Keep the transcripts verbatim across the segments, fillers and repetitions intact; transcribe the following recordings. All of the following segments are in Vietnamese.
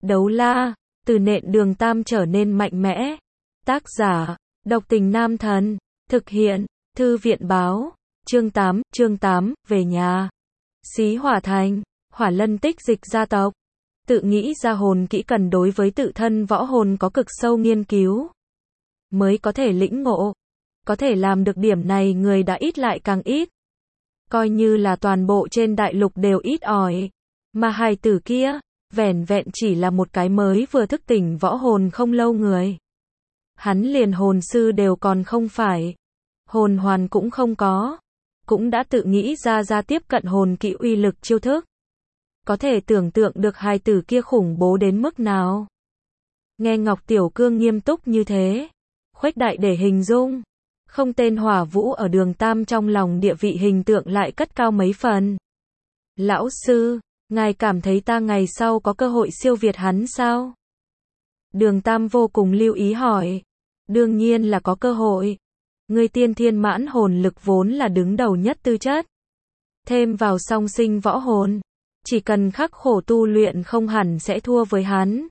Đấu la, từ nện Đường Tam trở nên mạnh mẽ. Tác giả, Độc Tình Nam Thần. Thực hiện, Thư viện báo. Chương tám, chương tám, về nhà. Xí Hỏa Thành, Hỏa Lân tích dịch gia tộc. Tự nghĩ ra hồn kỹ cần đối với tự thân võ hồn có cực sâu nghiên cứu. Mới có thể lĩnh ngộ. Có thể làm được điểm này người đã ít lại càng ít. Coi như là toàn bộ trên đại lục đều ít ỏi. Mà hài tử kia, vẻn vẹn chỉ là một cái mới vừa thức tỉnh võ hồn không lâu người. Hắn liền hồn sư đều còn không phải. Hồn hoàn cũng không có. Cũng đã tự nghĩ ra ra tiếp cận hồn kỹ uy lực chiêu thức. Có thể tưởng tượng được hài tử kia khủng bố đến mức nào. Nghe Ngọc Tiểu Cương nghiêm túc như thế. Khuếch đại để hình dung. Không tên Hỏa Vũ ở Đường Tam trong lòng địa vị hình tượng lại cất cao mấy phần. Lão sư, ngài cảm thấy ta ngày sau có cơ hội siêu việt hắn sao? Đường Tam vô cùng lưu ý hỏi. Đương nhiên là có cơ hội. Ngươi tiên thiên mãn hồn lực vốn là đứng đầu nhất tư chất. Thêm vào song sinh võ hồn. Chỉ cần khắc khổ tu luyện không hẳn sẽ thua với hắn.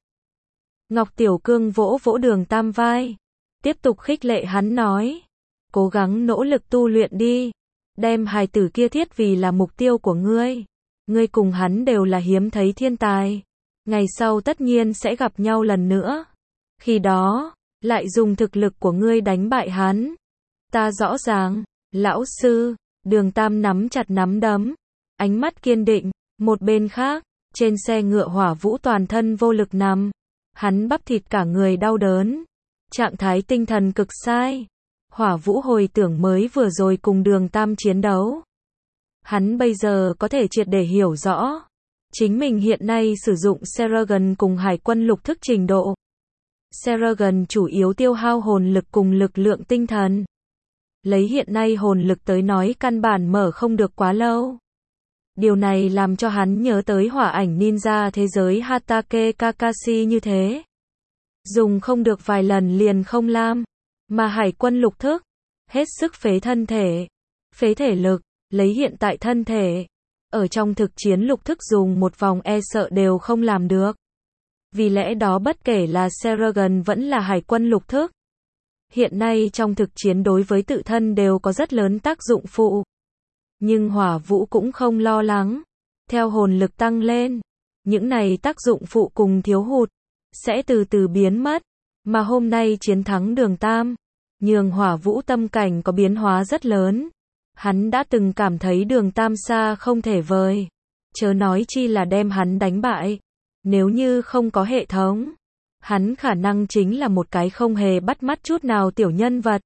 Ngọc Tiểu Cương vỗ vỗ Đường Tam vai. Tiếp tục khích lệ hắn nói. Cố gắng nỗ lực tu luyện đi. Đem hài tử kia thiết vì là mục tiêu của ngươi. Ngươi cùng hắn đều là hiếm thấy thiên tài. Ngày sau tất nhiên sẽ gặp nhau lần nữa. Khi đó, lại dùng thực lực của ngươi đánh bại hắn. Ta rõ ràng, lão sư. Đường Tam nắm chặt nắm đấm. Ánh mắt kiên định. Một bên khác, trên xe ngựa Hỏa Vũ toàn thân vô lực nằm. Hắn bắp thịt cả người đau đớn. Trạng thái tinh thần cực sai. Hỏa Vũ hồi tưởng mới vừa rồi cùng Đường Tam chiến đấu. Hắn bây giờ có thể triệt để hiểu rõ. Chính mình hiện nay sử dụng Seragon cùng hải quân lục thức trình độ. Seragon chủ yếu tiêu hao hồn lực cùng lực lượng tinh thần. Lấy hiện nay hồn lực tới nói căn bản mở không được quá lâu. Điều này làm cho hắn nhớ tới hỏa ảnh ninja thế giới Hatake Kakashi như thế. Dùng không được vài lần liền không làm. Mà hải quân lục thức, hết sức phế thân thể, phế thể lực, lấy hiện tại thân thể. Ở trong thực chiến lục thức dùng một vòng e sợ đều không làm được. Vì lẽ đó bất kể là Seragon vẫn là hải quân lục thức. Hiện nay trong thực chiến đối với tự thân đều có rất lớn tác dụng phụ. Nhưng Hỏa Vũ cũng không lo lắng. Theo hồn lực tăng lên, những này tác dụng phụ cùng thiếu hụt, sẽ từ từ biến mất. Mà hôm nay chiến thắng Đường Tam, nhường Hỏa Vũ tâm cảnh có biến hóa rất lớn. Hắn đã từng cảm thấy Đường Tam xa không thể vời. Chớ nói chi là đem hắn đánh bại. Nếu như không có hệ thống, hắn khả năng chính là một cái không hề bắt mắt chút nào tiểu nhân vật.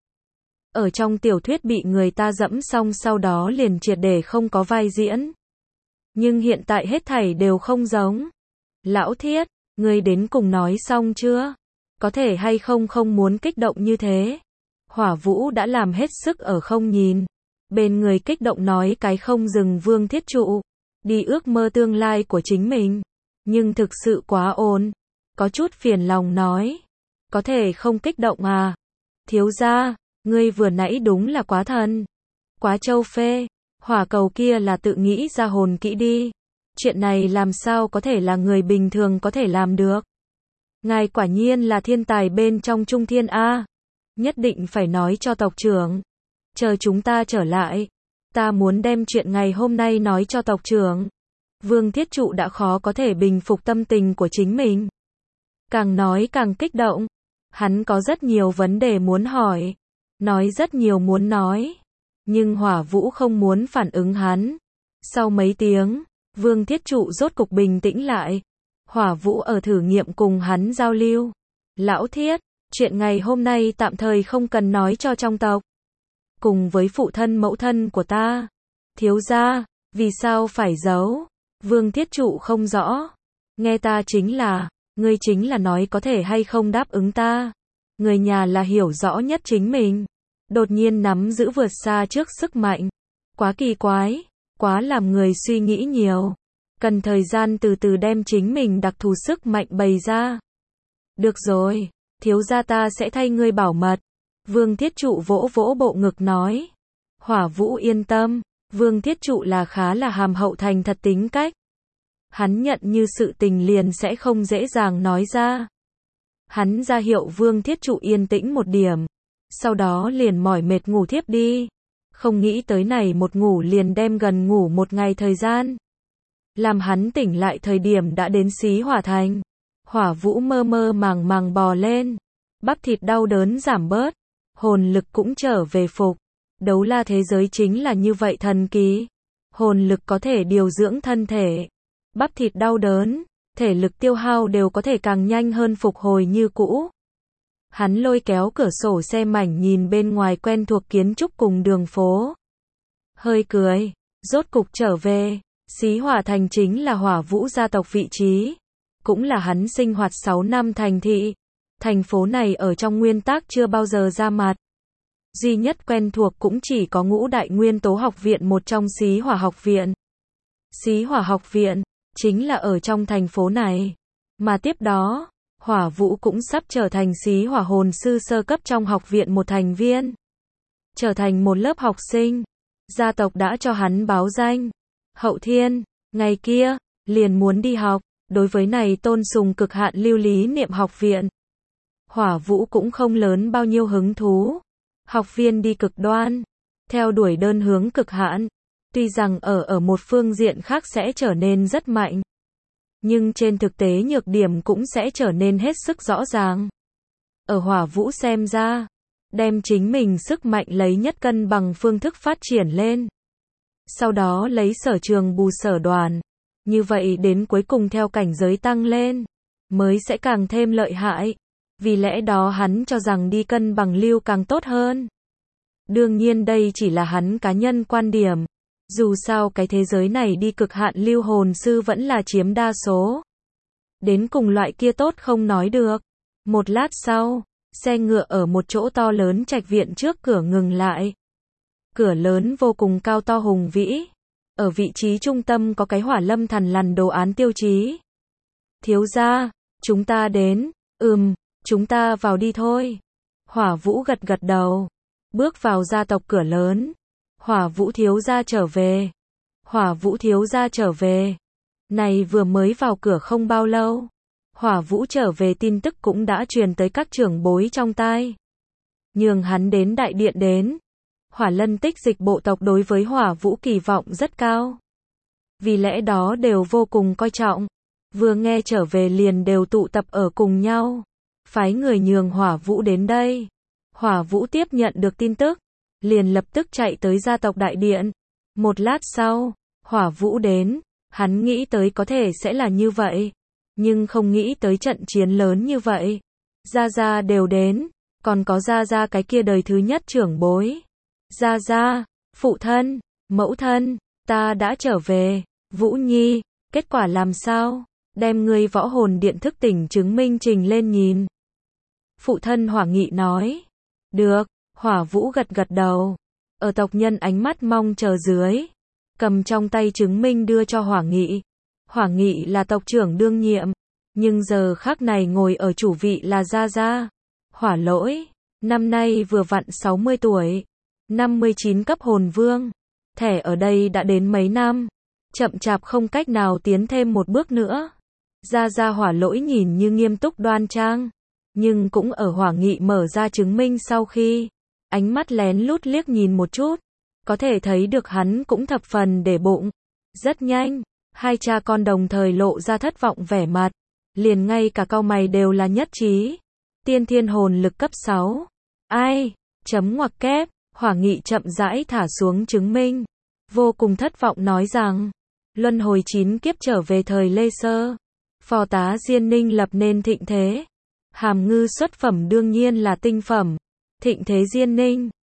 Ở trong tiểu thuyết bị người ta dẫm xong sau đó liền triệt để không có vai diễn. Nhưng hiện tại hết thảy đều không giống. Lão Thiết, ngươi đến cùng nói xong chưa? Có thể hay không không muốn kích động như thế. Hỏa Vũ đã làm hết sức ở không nhìn. Bên người kích động nói cái không dừng Vương Thiết Trụ. Đi ước mơ tương lai của chính mình. Nhưng thực sự quá ồn. Có chút phiền lòng nói. Có thể không kích động à? Thiếu gia, ngươi vừa nãy đúng là quá thần. Quá châu phê. Hỏa cầu kia là tự nghĩ ra hồn kỹ đi. Chuyện này làm sao có thể là người bình thường có thể làm được. Ngài quả nhiên là thiên tài bên trong Trung Thiên A. Nhất định phải nói cho tộc trưởng. Chờ chúng ta trở lại. Ta muốn đem chuyện ngày hôm nay nói cho tộc trưởng. Vương Thiết Trụ đã khó có thể bình phục tâm tình của chính mình. Càng nói càng kích động. Hắn có rất nhiều vấn đề muốn hỏi. Nói rất nhiều muốn nói. Nhưng Hỏa Vũ không muốn phản ứng hắn. Sau mấy tiếng, Vương Thiết Trụ rốt cục bình tĩnh lại. Hỏa Vũ ở thử nghiệm cùng hắn giao lưu. Lão Thiết, chuyện ngày hôm nay tạm thời không cần nói cho trong tộc. Cùng với phụ thân mẫu thân của ta. Thiếu gia, vì sao phải giấu? Vương Thiết Trụ không rõ. Nghe ta chính là, ngươi chính là nói có thể hay không đáp ứng ta. Người nhà là hiểu rõ nhất chính mình. Đột nhiên nắm giữ vượt xa trước sức mạnh. Quá kỳ quái, quá làm người suy nghĩ nhiều. Cần thời gian từ từ đem chính mình đặc thù sức mạnh bày ra. Được rồi, thiếu gia ta sẽ thay ngươi bảo mật. Vương Thiết Trụ vỗ vỗ bộ ngực nói. Hỏa Vũ yên tâm, Vương Thiết Trụ là khá là hàm hậu thành thật tính cách. Hắn nhận như sự tình liền sẽ không dễ dàng nói ra. Hắn ra hiệu Vương Thiết Trụ yên tĩnh một điểm. Sau đó liền mỏi mệt ngủ thiếp đi. Không nghĩ tới này một ngủ liền đem gần ngủ một ngày thời gian. Làm hắn tỉnh lại thời điểm đã đến Xí Hỏa Thành. Hỏa Vũ mơ mơ màng màng bò lên. Bắp thịt đau đớn giảm bớt. Hồn lực cũng trở về phục. Đấu la thế giới chính là như vậy thần kỳ. Hồn lực có thể điều dưỡng thân thể. Bắp thịt đau đớn, thể lực tiêu hao đều có thể càng nhanh hơn phục hồi như cũ. Hắn lôi kéo cửa sổ xe mảnh nhìn bên ngoài quen thuộc kiến trúc cùng đường phố. Hơi cười, rốt cục trở về. Xí Hỏa Thành chính là Hỏa Vũ gia tộc vị trí. Cũng là hắn sinh hoạt sáu năm thành thị. Thành phố này ở trong nguyên tắc chưa bao giờ ra mặt. Duy nhất quen thuộc cũng chỉ có Ngũ Đại Nguyên Tố Học Viện, một trong Xí Hỏa Học Viện. Xí Hỏa Học Viện chính là ở trong thành phố này. Mà tiếp đó, Hỏa Vũ cũng sắp trở thành Xí Hỏa Hồn Sư sơ cấp trong học viện một thành viên. Trở thành một lớp học sinh. Gia tộc đã cho hắn báo danh. Hậu thiên, ngày kia, liền muốn đi học. Đối với này tôn sùng cực hạn lưu lý niệm học viện. Hỏa Vũ cũng không lớn bao nhiêu hứng thú. Học viên đi cực đoan. Theo đuổi đơn hướng cực hạn. Tuy rằng ở ở một phương diện khác sẽ trở nên rất mạnh. Nhưng trên thực tế nhược điểm cũng sẽ trở nên hết sức rõ ràng. Ở Hỏa Vũ xem ra, đem chính mình sức mạnh lấy nhất cân bằng phương thức phát triển lên. Sau đó lấy sở trường bù sở đoàn. Như vậy đến cuối cùng theo cảnh giới tăng lên, mới sẽ càng thêm lợi hại. Vì lẽ đó hắn cho rằng đi cân bằng lưu càng tốt hơn. Đương nhiên đây chỉ là hắn cá nhân quan điểm. Dù sao cái thế giới này đi cực hạn lưu hồn sư vẫn là chiếm đa số. Đến cùng loại kia tốt không nói được. Một lát sau, xe ngựa ở một chỗ to lớn trạch viện trước cửa ngừng lại. Cửa lớn vô cùng cao to hùng vĩ. Ở vị trí trung tâm có cái hỏa lâm thằn lằn đồ án tiêu chí. Thiếu gia, chúng ta đến. Ừm, chúng ta vào đi thôi. Hỏa Vũ gật gật đầu. Bước vào gia tộc cửa lớn. Hỏa Vũ thiếu gia trở về. Hỏa Vũ thiếu gia trở về. Này vừa mới vào cửa không bao lâu. Hỏa Vũ trở về tin tức cũng đã truyền tới các trưởng bối trong tai. Nhường hắn đến đại điện đến. Hỏa Lân Tích Dịch bộ tộc đối với Hỏa Vũ kỳ vọng rất cao. Vì lẽ đó đều vô cùng coi trọng. Vừa nghe trở về liền đều tụ tập ở cùng nhau. Phái người nhường Hỏa Vũ đến đây. Hỏa Vũ tiếp nhận được tin tức. Liền lập tức chạy tới gia tộc đại điện. Một lát sau, Hỏa Vũ đến. Hắn nghĩ tới có thể sẽ là như vậy. Nhưng không nghĩ tới trận chiến lớn như vậy. Gia Gia đều đến. Còn có Gia Gia cái kia đời thứ nhất trưởng bối. Gia Gia, phụ thân, mẫu thân, ta đã trở về. Vũ Nhi, kết quả làm sao? Đem ngươi võ hồn điện thức tỉnh chứng minh trình lên nhìn. Phụ thân Hỏa Nghị nói. Được, Hỏa Vũ gật gật đầu. Ở tộc nhân ánh mắt mong chờ dưới. Cầm trong tay chứng minh đưa cho Hỏa Nghị. Hỏa Nghị là tộc trưởng đương nhiệm. Nhưng giờ khắc này ngồi ở chủ vị là Gia Gia. Hỏa Lỗi, năm nay vừa vặn sáu mươi tuổi. năm mươi chín cấp hồn vương. Thẻ ở đây đã đến mấy năm. Chậm chạp không cách nào tiến thêm một bước nữa. Gia Gia Hỏa Lỗi nhìn như nghiêm túc đoan trang. Nhưng cũng ở Hỏa Nghị mở ra chứng minh sau khi. Ánh mắt lén lút liếc nhìn một chút. Có thể thấy được hắn cũng thập phần để bụng. Rất nhanh, hai cha con đồng thời lộ ra thất vọng vẻ mặt. Liền ngay cả cau mày đều là nhất trí. Tiên thiên hồn lực cấp sáu. Ai? Chấm ngoặc kép. Hỏa Nghị chậm rãi thả xuống chứng minh. Vô cùng thất vọng nói rằng. Luân hồi chín kiếp trở về thời Lê Sơ. Phò tá Diên Ninh lập nên thịnh thế. Hàm ngư xuất phẩm đương nhiên là tinh phẩm. Thịnh thế Diên Ninh.